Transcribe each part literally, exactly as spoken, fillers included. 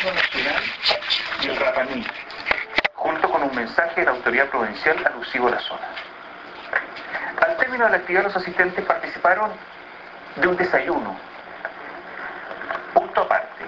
himno nacional y el Rapa Nui, junto con un mensaje de la autoridad provincial alusivo a la zona. Al término de la actividad, los asistentes participaron de un desayuno. Punto aparte.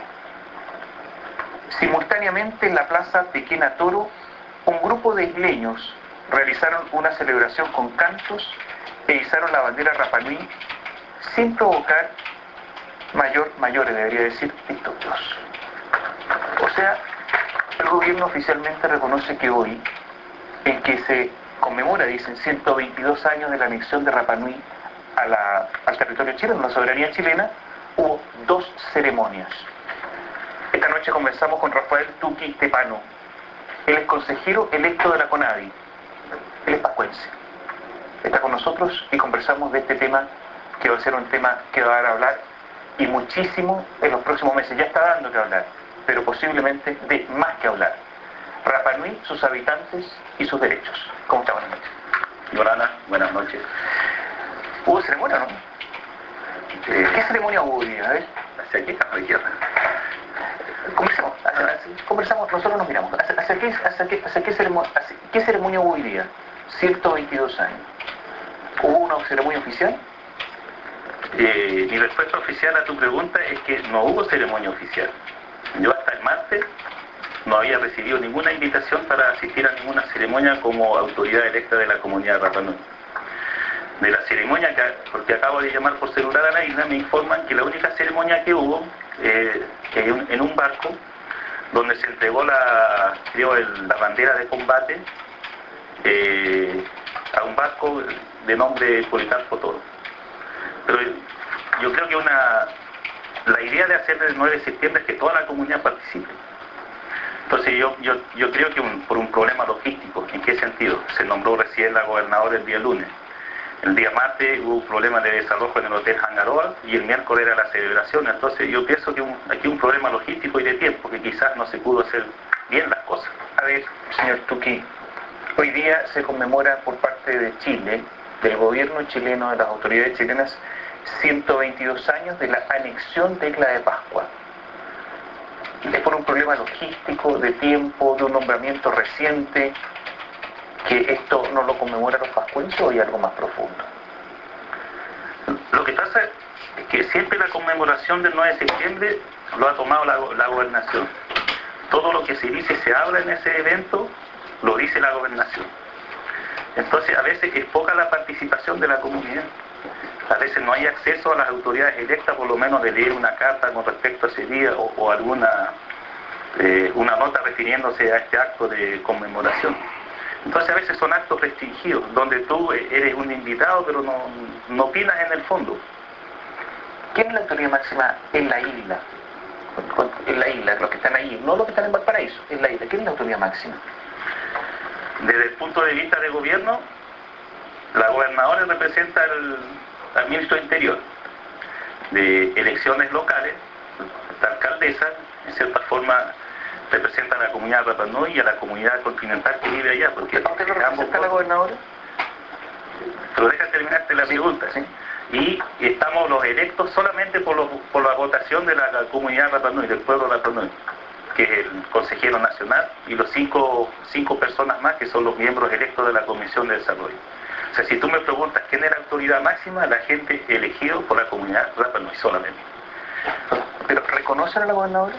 Simultáneamente en la plaza Pequena Toro, un grupo de isleños realizaron una celebración con cantos e izaron la bandera Rapa Nui sin provocar mayor, mayores, debería decir, disturbios. O sea, el gobierno oficialmente reconoce que hoy, en que se conmemora, dicen, ciento veintidós años de la anexión de Rapa Nui a la, al territorio chileno, a la soberanía chilena, hubo dos ceremonias. Esta noche conversamos con Rafael Tuqui Tepano. Él es consejero electo de la CONADI. Él es pascuense. Está con nosotros y conversamos de este tema, que va a ser un tema que va a dar a hablar y muchísimo en los próximos meses. Ya está dando que hablar, pero posiblemente de más que hablar. Rapa Nui, sus habitantes y sus derechos. ¿Cómo está? Buenas noches. Yorana, buenas noches. ¿Hubo ceremonia o no? Eh, ¿Qué ceremonia hubo hoy día? A ver. Hacia aquí está la izquierda. Conversamos, hacia, hacia, conversamos, nosotros nos miramos. ¿Hacia, hacia, qué, hacia, qué, hacia, qué, ceremonia, hacia qué ceremonia hubo hoy día? ciento veintidós años. ¿Hubo una ceremonia oficial? Eh, mi respuesta oficial a tu pregunta es que no hubo ceremonia oficial. Yo hasta el martes no había recibido ninguna invitación para asistir a ninguna ceremonia como autoridad electa de la comunidad de Rapa Nui. De la ceremonia, que, porque acabo de llamar por celular a la isla, me informan que la única ceremonia que hubo, eh, que en un barco, donde se entregó la, creo, el, la bandera de combate eh, a un barco de nombre Policarpo Toro. Pero yo creo que una la idea de hacer el nueve de septiembre es que toda la comunidad participe. Entonces yo, yo, yo creo que un, por un problema logístico. ¿En qué sentido? Se nombró recién la gobernadora el día lunes. El día martes hubo un problema de desalojo en el Hotel Hangaroa y el miércoles era la celebración. Entonces yo pienso que un, aquí hay un problema logístico y de tiempo, que quizás no se pudo hacer bien las cosas. A ver, señor Tuqui, hoy día se conmemora por parte de Chile, del gobierno chileno, de las autoridades chilenas, ciento veintidós años de la anexión de Isla de Pascua. ¿Es por un problema logístico, de tiempo, de un nombramiento reciente, que esto no lo conmemora los pascuenses, o hay algo más profundo? Lo que pasa es que siempre la conmemoración del nueve de septiembre lo ha tomado la, la gobernación. Todo lo que se dice y se habla en ese evento lo dice la gobernación. Entonces a veces es poca la participación de la comunidad. A veces no hay acceso a las autoridades electas, por lo menos de leer una carta con respecto a ese día o, o alguna eh, una nota refiriéndose a este acto de conmemoración. Entonces a veces son actos restringidos, donde tú eres un invitado pero no, no opinas en el fondo. ¿Quién es la autoridad máxima en la isla? En la isla, los que están ahí, no los que están en Valparaíso, en la isla. ¿Quién es la autoridad máxima? Desde el punto de vista de gobierno, la gobernadora representa al, al ministro de Interior. De elecciones locales, la alcaldesa, en cierta forma, representa a la comunidad de Rapa Nui y a la comunidad continental que vive allá. Porque ¿Por qué lo representa la gobernadora? Pero deja terminarte la pregunta. Sí. Y estamos los electos solamente por, los, por la votación de la, la comunidad de Rapa Nui, del pueblo de Rapa Nui, que es el consejero nacional y los cinco, cinco personas más que son los miembros electos de la Comisión de Desarrollo. O sea, si tú me preguntas quién es la autoridad máxima, la gente elegida por la comunidad Rapa Nui solamente. ¿Pero reconocen a la gobernadora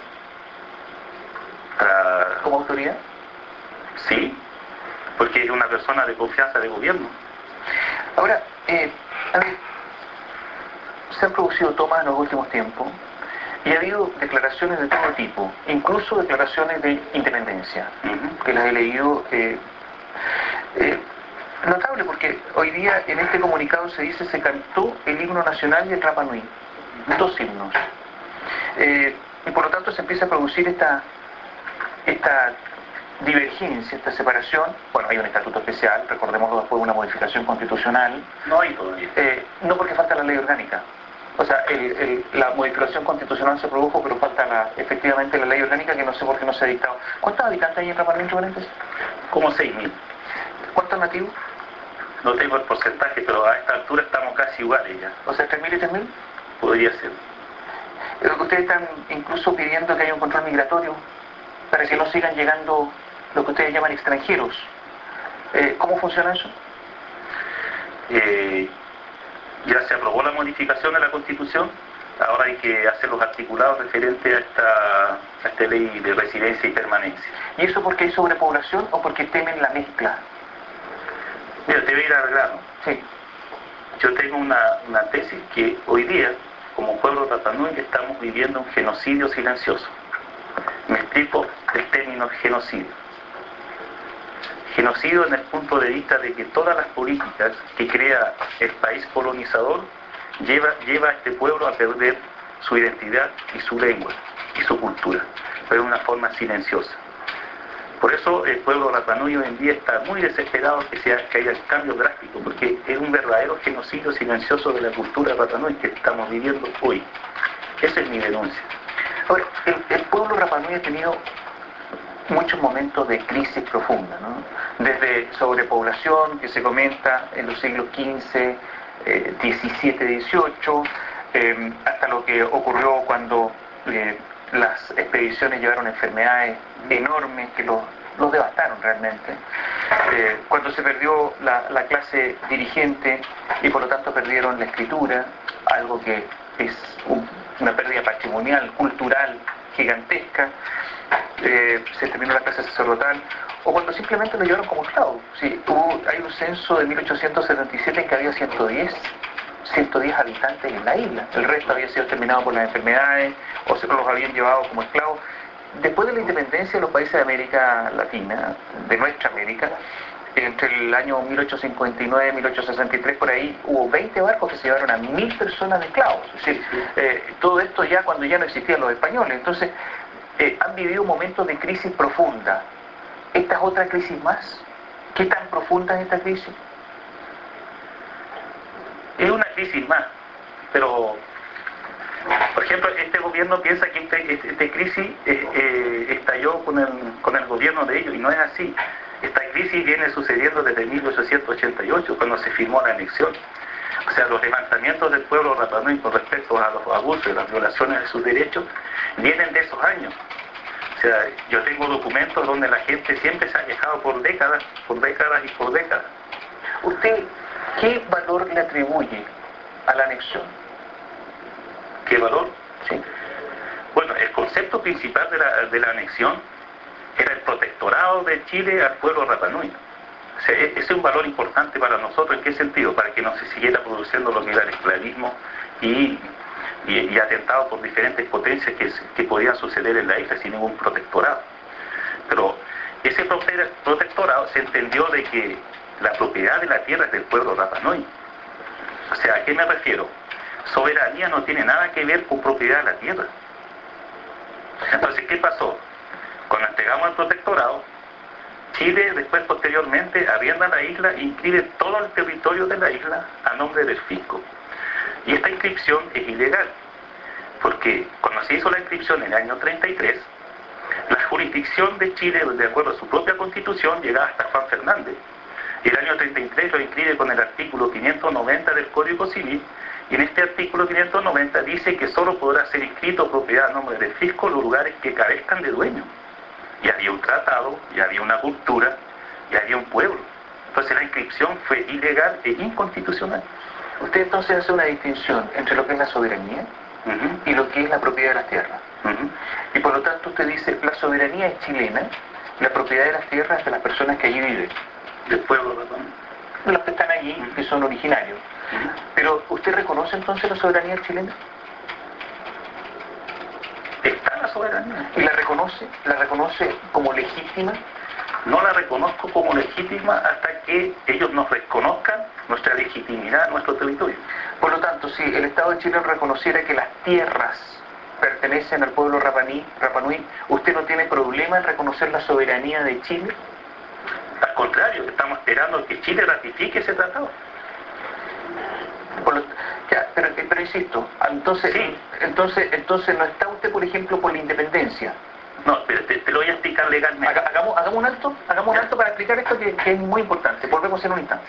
Para... como autoridad? Sí, porque es una persona de confianza de gobierno. Ahora, eh, a ver, se han producido tomas en los últimos tiempos y ha habido declaraciones de todo tipo, incluso declaraciones de independencia, uh-huh. que las he leído. Eh, eh, notable, porque hoy día en este comunicado se dice se cantó el himno nacional y el Rapa Nui, dos himnos. Eh, y por lo tanto se empieza a producir esta, esta divergencia, esta separación. Bueno, hay un estatuto especial, recordémoslo, después de una modificación constitucional. No hay todavía. Eh, no porque falta la ley orgánica. O sea, el, el, la modificación constitucional se produjo, pero falta la, efectivamente la ley orgánica, que no sé por qué no se ha dictado. ¿Cuántos habitantes hay en Rapa Nui, paréntesis? Como seis mil. ¿Cuántos nativos? No tengo el porcentaje, pero a esta altura estamos casi iguales ya. O sea, tres mil y tres mil. Podría ser. Eh, Ustedes están incluso pidiendo que haya un control migratorio para que no sigan llegando lo que ustedes llaman extranjeros. Eh, ¿Cómo funciona eso? Eh, ya se aprobó la modificación de la Constitución, ahora hay que hacer los articulados referentes a esta, a esta ley de residencia y permanencia. ¿Y eso porque hay sobrepoblación o porque temen la mezcla? Mira, te voy a ir al grano. Sí. Yo tengo una, una tesis que hoy día, como pueblo Rapa Nui, estamos viviendo un genocidio silencioso. Me explico el término genocidio. Genocidio en el punto de vista de que todas las políticas que crea el país colonizador lleva, lleva a este pueblo a perder su identidad y su lengua y su cultura, pero de una forma silenciosa. Por eso el pueblo Rapa Nui hoy en día está muy desesperado que, sea, que haya cambios drásticos, porque es un verdadero genocidio silencioso de la cultura Rapa Nui que estamos viviendo hoy. Esa es mi denuncia. Ahora, el, el pueblo Rapa Nui ha tenido muchos momentos de crisis profunda, ¿no? Desde sobrepoblación, que se comenta en los siglos quince, eh, diecisiete, dieciocho, eh, hasta lo que ocurrió cuando eh, las expediciones llevaron enfermedades enormes que los, los devastaron realmente. Eh, cuando se perdió la, la clase dirigente y por lo tanto perdieron la escritura, algo que es un, una pérdida patrimonial, cultural, gigantesca. Eh, se terminó la clase sacerdotal, o cuando simplemente lo llevaron como esclavo. Sí, hubo, hay un censo de mil ochocientos setenta y siete en que había ciento diez habitantes en la isla. El resto había sido exterminado por las enfermedades o se los habían llevado como esclavos. Después de la independencia de los países de América Latina, de nuestra América, entre el año mil ochocientos cincuenta y nueve y mil ochocientos sesenta y tres, por ahí hubo veinte barcos que se llevaron a mil personas de esclavos. Es decir, eh, todo esto ya cuando ya no existían los españoles. Entonces, eh, han vivido momentos de crisis profunda. ¿Esta es otra crisis más? ¿Qué tan profunda es esta crisis? Es una crisis más, pero, por ejemplo, este gobierno piensa que esta este, este crisis eh, eh, estalló con el, con el gobierno de ellos, y no es así. Esta crisis viene sucediendo desde mil ochocientos ochenta y ocho, cuando se firmó la anexión. O sea, los levantamientos del pueblo Rapa Nui con respecto a los abusos y las violaciones de sus derechos vienen de esos años. O sea, yo tengo documentos donde la gente siempre se ha quejado por décadas, por décadas y por décadas. ¿Usted qué valor le atribuye a la anexión? ¿Qué valor? Sí. Bueno, el concepto principal de la, de la anexión era el protectorado de Chile al pueblo Rapa Nui. O sea, ese es un valor importante para nosotros. ¿En qué sentido? Para que no se siguiera produciendo lo que era el esclavismo y, y, y atentado por diferentes potencias que, que podían suceder en la isla sin ningún protectorado. Pero ese protectorado se entendió de que la propiedad de la tierra es del pueblo Rapa Nui. O sea, ¿a qué me refiero? Soberanía no tiene nada que ver con propiedad de la tierra. Entonces, ¿qué pasó? Cuando entregamos el protectorado, Chile después posteriormente arrienda la isla e inscribe todo el territorio de la isla a nombre del fisco. Y esta inscripción es ilegal, porque cuando se hizo la inscripción en el año treinta y tres, la jurisdicción de Chile, de acuerdo a su propia constitución, llegaba hasta Juan Fernández. Y el año treinta y tres lo inscribe con el artículo quinientos noventa del Código Civil, y en este artículo quinientos noventa dice que solo podrá ser inscrito propiedad a nombre del fisco los lugares que carezcan de dueño. Y había un tratado, y había una cultura, y había un pueblo. Entonces la inscripción fue ilegal e inconstitucional. Usted entonces hace una distinción entre lo que es la soberanía uh-huh. y lo que es la propiedad de las tierras. Uh-huh. Y por lo tanto usted dice, la soberanía es chilena, la propiedad de las tierras es de las personas que allí viven. Del pueblo, ¿verdad? Los que están allí, uh-huh. que son originarios. Uh-huh. Pero, ¿usted reconoce entonces la soberanía chilena? Está la soberanía. ¿Y la reconoce? ¿La reconoce como legítima? No la reconozco como legítima hasta que ellos nos reconozcan nuestra legitimidad, nuestro territorio. Por lo tanto, si el Estado de Chile reconociera que las tierras pertenecen al pueblo Rapa Nui, ¿usted no tiene problema en reconocer la soberanía de Chile? Al contrario, estamos esperando que Chile ratifique ese tratado. Por lo, ya, pero, pero insisto, entonces, sí. entonces, entonces no está usted, por ejemplo, por la independencia. No, pero te, te lo voy a explicar legalmente. Hagamos, hagamos un alto, hagamos un alto para explicar esto que, que es muy importante. Volvemos en un instante.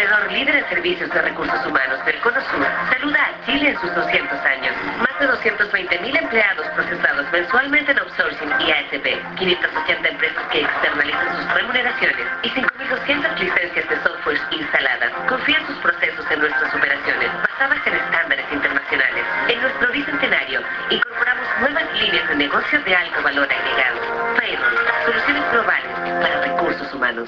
proveedor líder en servicios de recursos humanos del Cono Sur, saluda a Chile en sus doscientos años. Más de doscientos veinte mil empleados procesados mensualmente en outsourcing y A S P, quinientas ochenta empresas que externalizan sus remuneraciones y cinco mil doscientas licencias de software instaladas. Confía en sus procesos en nuestras operaciones, basadas en estándares internacionales. En nuestro bicentenario, incorporamos nuevas líneas de negocios de alto valor agregado. Payroll, soluciones globales para recursos humanos.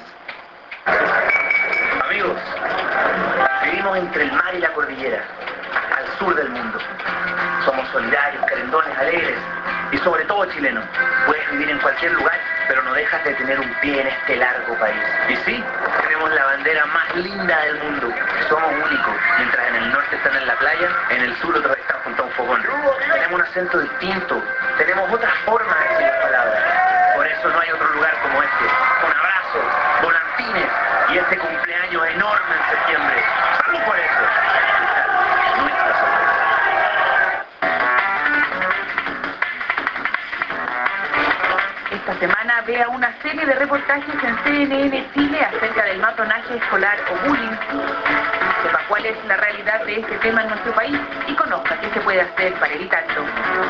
Amigos, vivimos entre el mar y la cordillera, al sur del mundo. Somos solidarios, querendones, alegres y sobre todo chilenos. Puedes vivir en cualquier lugar, pero no dejas de tener un pie en este largo país. Y sí, tenemos la bandera más linda del mundo. Somos únicos. Mientras en el norte están en la playa, en el sur otros están junto a un fogón. Tenemos un acento distinto, tenemos otra forma de decir las palabras. Por eso no hay otro lugar como este. Con abrazos, volantines y este cumpleaños enorme en septiembre. ¡Salud por eso! Nuestra sorpresa. Esta semana vea una serie de reportajes en C N N Chile acerca del matronaje escolar o bullying. Sepa cuál es la realidad de este tema en nuestro país y conozca qué se puede hacer para evitarlo.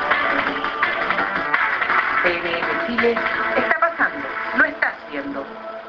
C N N Chile está pasando, lo está haciendo.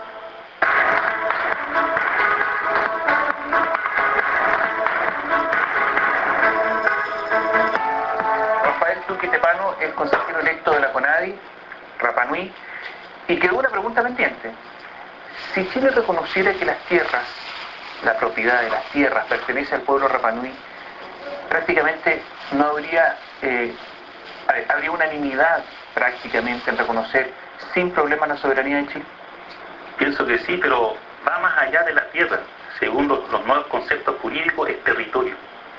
Rafael Tuqui Tepano es consejero electo de la CONADI, Rapa Nui, y quedó una pregunta pendiente. Si Chile reconociera que las tierras, la propiedad de las tierras, pertenece al pueblo Rapa Nui, prácticamente no habría, eh, habría unanimidad prácticamente en reconocer sin problema la soberanía de Chile. Pienso que sí, pero va más allá de la tierra. Según los, los nuevos conceptos jurídicos, es territorio.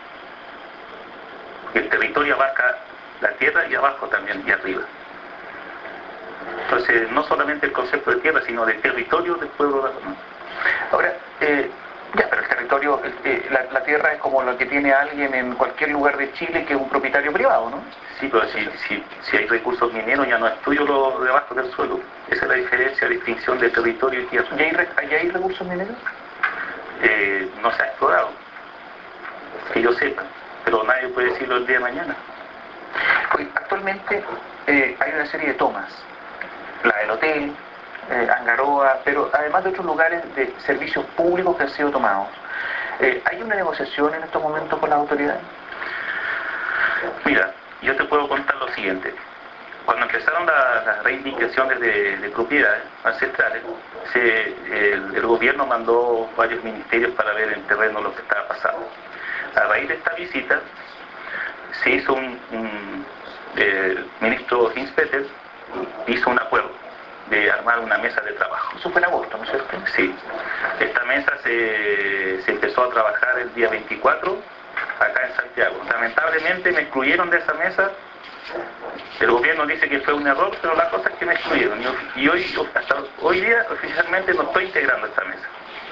El territorio abarca la tierra y abajo también, y arriba. Entonces, no solamente el concepto de tierra, sino de territorio del pueblo de Rapa Nui. Ahora, eh, ya, pero el territorio, eh, la, la tierra es como lo que tiene alguien en cualquier lugar de Chile que es un propietario privado, ¿no? Sí, pero si, si, si hay recursos mineros ya no es tuyo lo de abajo del suelo. Esa es la diferencia, distinción de territorio y tierra. ¿Y hay, re, ¿y hay recursos mineros? Eh, no se ha explorado, que yo sepa, pero nadie puede decirlo el día de mañana. Pues, actualmente eh, hay una serie de tomas, la del hotel, eh, Angaroa, pero además de otros lugares de servicios públicos que han sido tomados. Eh, ¿Hay una negociación en estos momentos con las autoridades? Mira, yo te puedo contar lo siguiente. Cuando empezaron la, las reivindicaciones de, de propiedades ancestrales, se, el, el gobierno mandó varios ministerios para ver en terreno lo que estaba pasando. A raíz de esta visita, se hizo un, un el ministro Hinspeter hizo un acuerdo de armar una mesa de trabajo. Eso fue en agosto, ¿no es cierto? Sí. Esta mesa se, se empezó a trabajar el día veinticuatro acá en Santiago. Lamentablemente me excluyeron de esa mesa. El gobierno dice que fue un error, pero la cosa es que me excluyeron. Y, y hoy, hasta hoy día, oficialmente no estoy integrando esta mesa.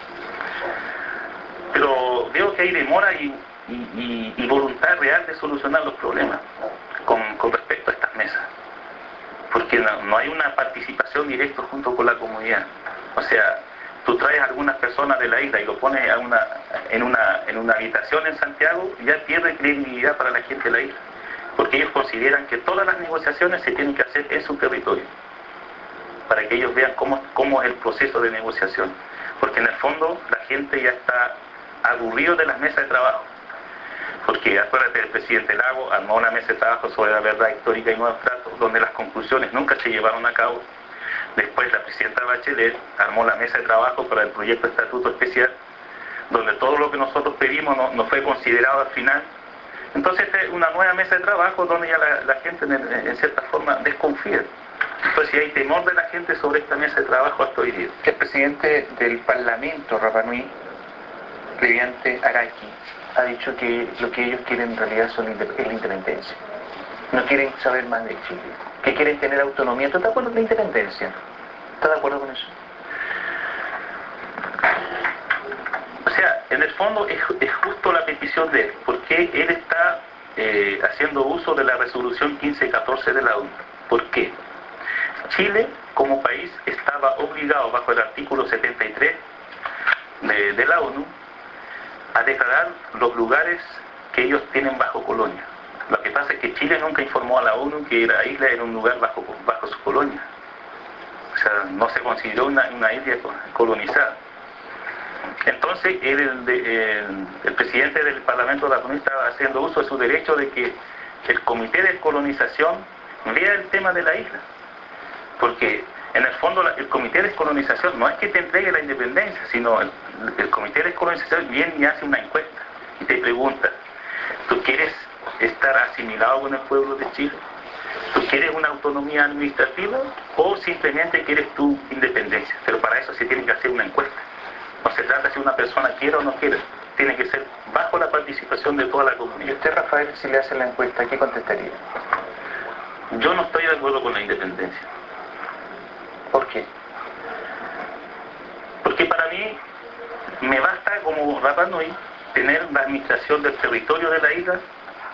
Pero veo que hay demora y, y, y, y voluntad real de solucionar los problemas con, con respecto a estas mesas. Porque no, no hay una participación directa junto con la comunidad. O sea, tú traes a algunas personas de la isla y lo pones a una, en, una, en una habitación en Santiago, y ya pierde credibilidad para la gente de la isla. Porque ellos consideran que todas las negociaciones se tienen que hacer en su territorio, para que ellos vean cómo, cómo es el proceso de negociación. Porque en el fondo la gente ya está aburrido de las mesas de trabajo. Porque acuérdate, el presidente Lago armó una mesa de trabajo sobre la verdad histórica y nuevos tratos, donde las conclusiones nunca se llevaron a cabo. Después la presidenta Bachelet armó la mesa de trabajo para el proyecto de estatuto especial, donde todo lo que nosotros pedimos no, no fue considerado al final. Entonces es una nueva mesa de trabajo donde ya la, la gente en, en cierta forma desconfía. Entonces hay temor de la gente sobre esta mesa de trabajo hasta hoy día. El presidente del Parlamento Rapa Nui, Leviante Araki, ha dicho que lo que ellos quieren en realidad son es la independencia. No quieren saber más de Chile, que quieren tener autonomía. ¿Tú estás de acuerdo con la independencia? ¿Estás de acuerdo con eso? O sea, en el fondo es, es justo la petición de él, porque él está eh, haciendo uso de la resolución quince catorce de la ONU. ¿Por qué? Chile, como país, estaba obligado bajo el artículo setenta y tres de, de la ONU a declarar los lugares que ellos tienen bajo colonia. Lo que pasa es que Chile nunca informó a la ONU que la isla era un lugar bajo, bajo su colonia. O sea, no se consideró una, una isla colonizada. Entonces, él, el, el, el presidente del Parlamento de la ONU estaba haciendo uso de su derecho de que el Comité de Descolonización vea el tema de la isla. Porque, en el fondo, el Comité de Descolonización no es que te entregue la independencia, sino el, el Comité de Descolonización viene y hace una encuesta y te pregunta, ¿tú quieres estar asimilado con el pueblo de Chile? ¿Tú quieres una autonomía administrativa o simplemente quieres tu independencia? Pero para eso se tiene que hacer una encuesta. No se trata de si una persona quiere o no quiere. Tiene que ser bajo la participación de toda la comunidad. ¿Y usted, Rafael, si le hace la encuesta, qué contestaría? Yo no estoy de acuerdo con la independencia. ¿Por qué? Porque para mí me basta como Rapa Nui tener la administración del territorio de la isla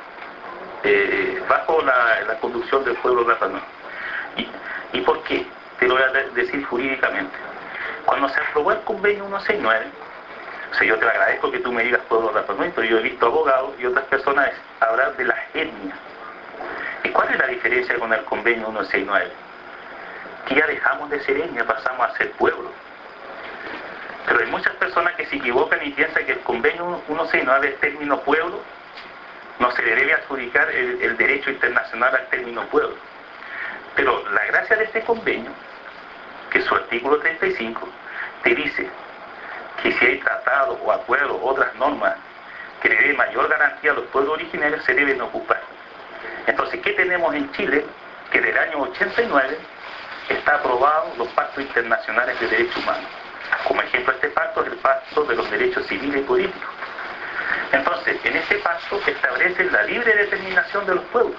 eh, bajo la, la conducción del pueblo Rapa Nui. ¿Y, ¿Y por qué? Te lo voy a decir jurídicamente. Cuando se aprobó el convenio ciento sesenta y nueve, o sea, yo te agradezco que tú me digas pueblo Rapa Nui, pero yo he visto abogados y otras personas hablar de las etnias. ¿Y cuál es la diferencia con el convenio ciento sesenta y nueve? Que ya dejamos de ser etnia, pasamos a ser pueblo. Pero hay muchas personas que se equivocan y piensan que el convenio ciento sesenta y nueve, el término pueblo, no se le debe adjudicar el, el derecho internacional al término pueblo. Pero la gracia de este convenio, que su artículo treinta y cinco, te dice que si hay tratados o acuerdos o otras normas que le den mayor garantía a los pueblos originarios, se deben ocupar. Entonces, ¿qué tenemos en Chile? Que del año ochenta y nueve está aprobado los pactos internacionales de derechos humanos. Como ejemplo, este pacto es el pacto de los derechos civiles y políticos. Entonces, en este pacto se establece la libre determinación de los pueblos.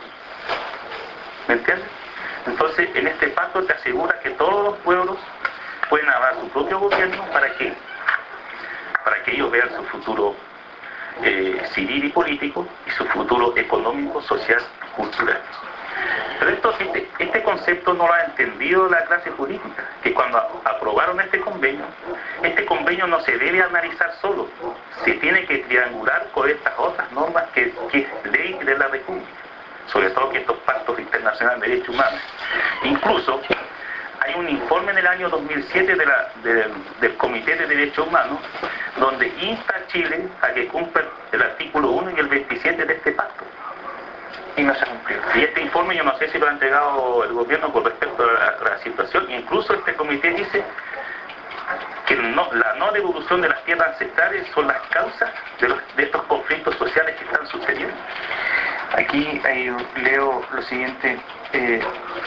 ¿Me entiendes? Entonces, en este pacto te asegura que todos los pueblos pueden hablar su propio gobierno. ¿Para qué? Para que ellos vean su futuro eh, civil y político y su futuro económico, social, cultural. Pero esto, este, este concepto no lo ha entendido la clase política, que cuando a, aprobaron este convenio, este convenio no se debe analizar solo, se tiene que triangular con estas otras normas que, que es ley de la República, sobre todo que estos pactos internacionales de derechos humanos. Incluso hay un informe en el año dos mil siete de la, de, del Comité de Derechos Humanos donde insta a Chile a que cumpla el artículo uno y el veintisiete de este pacto. Y no se cumplió. Y este informe yo no sé si lo ha entregado el gobierno con respecto a la, a la situación. Incluso este comité dice que no, la no devolución de las tierras ancestrales son las causas de, los, de estos conflictos sociales que están sucediendo. Aquí eh, leo lo siguiente. Eh,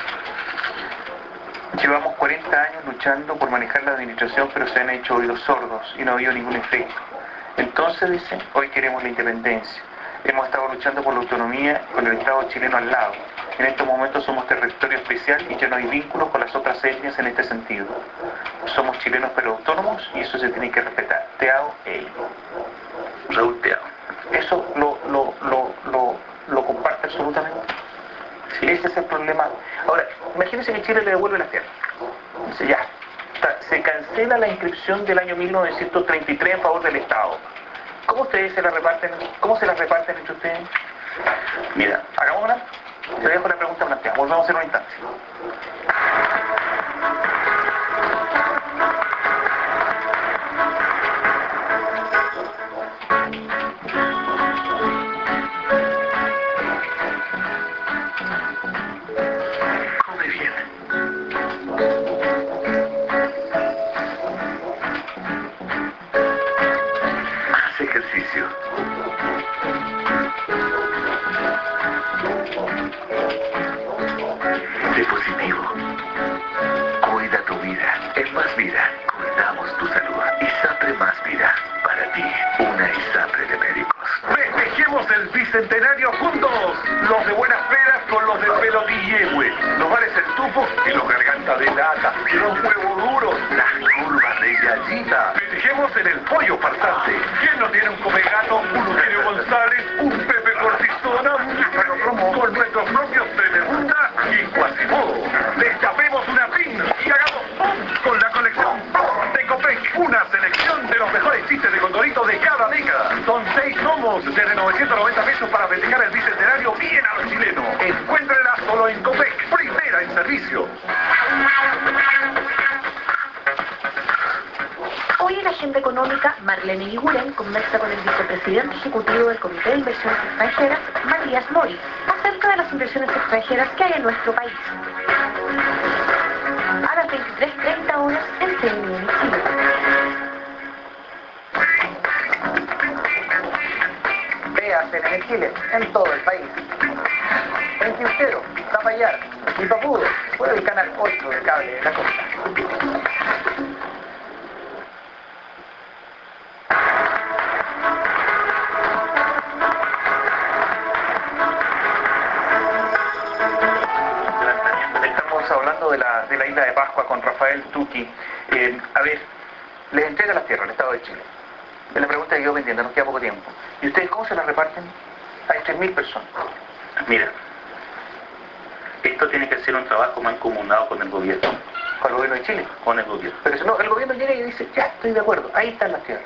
llevamos cuarenta años luchando por manejar la administración, pero se han hecho oídos sordos y no ha habido ningún efecto. Entonces, dicen, hoy queremos la independencia. Hemos estado luchando por la autonomía con el Estado chileno al lado. En estos momentos somos territorio especial y ya no hay vínculos con las otras etnias en este sentido. Somos chilenos pero autónomos y eso se tiene que respetar. Teao Ei. Raúl Teao. Eso lo, lo, lo, lo, lo comparte absolutamente. Sí. Ese es el problema. Ahora, imagínense que Chile le devuelve las tierras. Dice, ya, se cancela la inscripción del año mil novecientos treinta y tres en favor del Estado. ¿Cómo ustedes se la reparten? ¿Cómo se las reparten entre ustedes? Mira, hagamos una. Te dejo la pregunta planteada. Volvemos en un instante. Come bien. Haz ejercicio. Sé positivo. Cuida tu vida. En Más Vida, cuidamos tu salud. ISAPRE Más Vida. Para ti, una ISAPRE de médicos. Festejemos el bicentenario juntos. Los de Buenas Peras con los de Pelotillehue. Los bares El Tufo y los Garganta de Lata. Los Huevos Duros. Las curvas de Gallita. Festejemos en el Pollo Farsante. ¿Quién no tiene un Comegato, un Eugenio González, un Pepe Cortisona, un Perro Romo con nuestros propios Telemunta y Quasimodo? Destapemos una pin y hagamos ¡pum! Con la colección de Copec. Una selección de los mejores chistes de Condorito de cada década. Son seis gnomos desde novecientos noventa pesos para festejar el bicentenario bien a los chilenos. Encuéntrala solo en Copec, primera en servicio. Hoy en la agenda económica, Marlene Iguren conversa con el vicepresidente ejecutivo del Comité de Inversiones Extranjeras, Matías Mori, acerca de las inversiones extranjeras que hay en nuestro país. A las veintitrés treinta horas en C N N Chile. Vea C N N Chile en todo el país. En Quintero, Zapallar y Papudo, por el canal ocho de cable de la costa. Hablando de la, de la isla de Pascua con Rafael Tuqui. Eh, a ver, les entrega las tierras al Estado de Chile. Es la pregunta que quedó pendiente, nos queda poco tiempo. ¿Y ustedes cómo se las reparten? Hay tres mil personas. Mira, esto tiene que ser un trabajo mancomunado con el gobierno. ¿Con el gobierno de Chile? Con el gobierno. Pero si no, el gobierno llega y dice, ya, estoy de acuerdo, ahí están las tierras.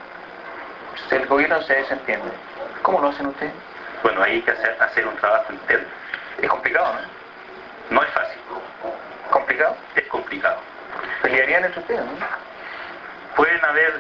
El gobierno se desentiende. ¿Cómo lo hacen ustedes? Bueno, ahí hay que hacer, hacer un trabajo interno. Es complicado, ¿no? No es fácil. ¿Complicado? Es complicado. ¿Pelearían entre ustedes, no? Pueden haber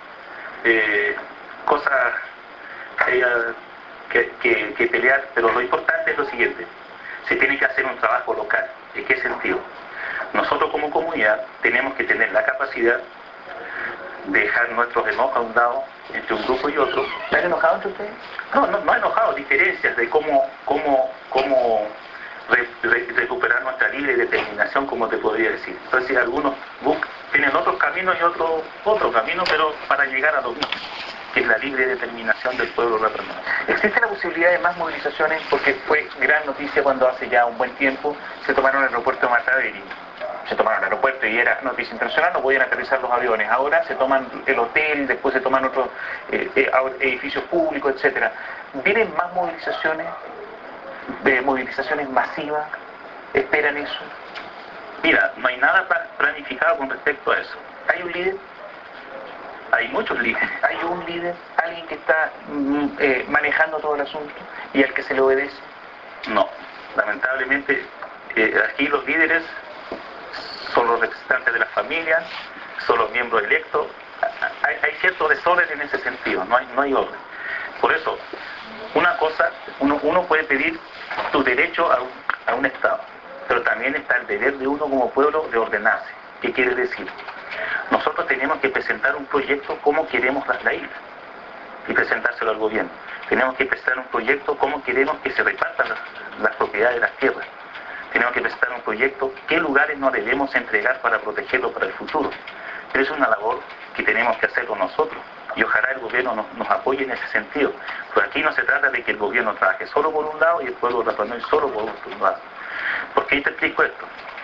eh, cosas que, haya que, que, que pelear, pero lo importante es lo siguiente. Se tiene que hacer un trabajo local. ¿En qué sentido? Nosotros como comunidad tenemos que tener la capacidad de dejar nuestros enojos a un lado entre un grupo y otro. ¿Están enojados entre ustedes? No, no, no enojados, diferencias de cómo, cómo, cómo re, re, recuperar nuestra libre determinación, como te podría decir. Entonces algunos buscan, tienen otros caminos y otro, otro camino, pero para llegar a lo mismo, que es la libre determinación del pueblo Rapa Nui. ¿Existe la posibilidad de más movilizaciones? Porque fue gran noticia cuando hace ya un buen tiempo se tomaron el aeropuerto de Mataveri. Se tomaron el aeropuerto y era noticia internacional, no podían aterrizar los aviones. Ahora se toman el hotel, después se toman otros eh, eh, edificios públicos, etcétera. ¿Vienen más movilizaciones, de movilizaciones masivas? ¿Esperan eso? Mira, no hay nada planificado con respecto a eso. ¿Hay un líder? Hay muchos líderes. ¿Hay un líder? ¿Alguien que está mm, eh, manejando todo el asunto y al que se le obedece? No, lamentablemente eh, aquí los líderes son los representantes de las familias, son los miembros electos. Hay, hay cierto desorden en ese sentido, no hay, no hay orden. Por eso, una cosa, uno, uno puede pedir tu derecho a un, a un Estado, pero también está el deber de uno como pueblo de ordenarse. ¿Qué quiere decir? Nosotros tenemos que presentar un proyecto cómo queremos la, la isla y presentárselo al gobierno. Tenemos que presentar un proyecto cómo queremos que se repartan las, las propiedades de las tierras. Tenemos que presentar un proyecto qué lugares nos debemos entregar para protegerlo para el futuro. Pero es una labor que tenemos que hacerlo nosotros y ojalá el gobierno nos, nos apoye en ese sentido. Pero aquí no se trata de que el gobierno trabaje solo por un lado y el pueblo de Rapa Nui solo por otro lado. ¿Por qué te explico esto?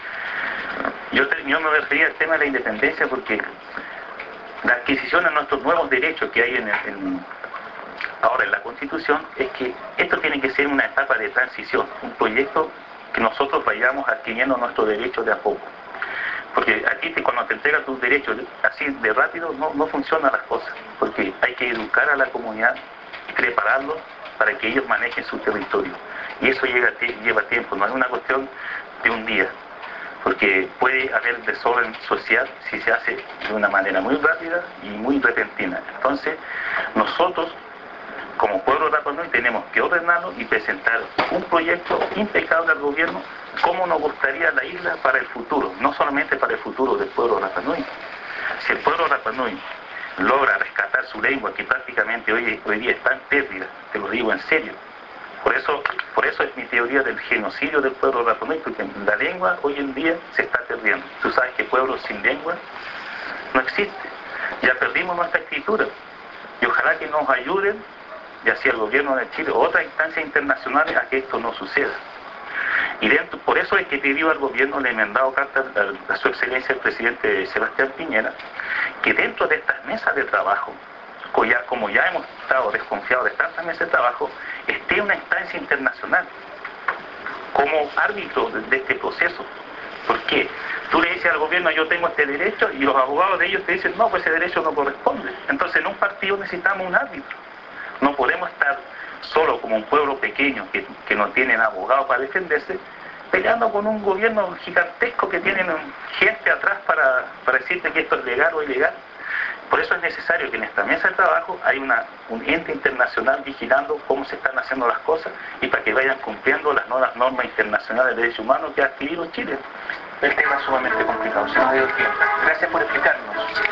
Yo, te, yo me refería al tema de la independencia porque la adquisición de nuestros nuevos derechos que hay en, el, en ahora en la Constitución es que esto tiene que ser una etapa de transición, un proyecto que nosotros vayamos adquiriendo nuestros derechos de a poco. Porque aquí te, cuando te entregan tus derechos así de rápido no, no funcionan las cosas, porque hay que educar a la comunidad y prepararlos para que ellos manejen su territorio. Y eso llega, lleva tiempo, no es una cuestión de un día, porque puede haber desorden social si se hace de una manera muy rápida y muy repentina. Entonces, nosotros como pueblo de Rapa Nui tenemos que ordenarlo y presentar un proyecto impecable al gobierno cómo nos gustaría la isla para el futuro, no solamente para el futuro del pueblo de Rapa Nui. Si el pueblo de Rapa Nui logra rescatar su lengua, que prácticamente hoy, hoy día está en pérdida, te lo digo en serio, por eso, por eso es mi teoría del genocidio del pueblo de Rapa Nui, porque la lengua hoy en día se está perdiendo. Tú sabes que pueblos sin lengua no existe, ya perdimos nuestra escritura y ojalá que nos ayuden ya sea el gobierno de Chile o otras instancias internacionales a que esto no suceda. Y dentro, por eso es que pidió al gobierno, le he mandado carta a, a su excelencia el presidente Sebastián Piñera, que dentro de estas mesas de trabajo, como ya, como ya hemos estado desconfiados de tantas mesas de trabajo, esté una instancia internacional como árbitro de, de este proceso. ¿Por qué? Tú le dices al gobierno, yo tengo este derecho, y los abogados de ellos te dicen, no, pues ese derecho no corresponde. Entonces en un partido necesitamos un árbitro. No podemos estar solo como un pueblo pequeño que, que no tienen abogados para defenderse, peleando con un gobierno gigantesco que tienen gente atrás para, para decirte que esto es legal o ilegal. Por eso es necesario que en esta mesa de trabajo hay una, un ente internacional vigilando cómo se están haciendo las cosas y para que vayan cumpliendo las nuevas normas internacionales de derechos humanos que ha adquirido Chile. El tema es sumamente complicado, se nos dio tiempo. Gracias por explicarnos.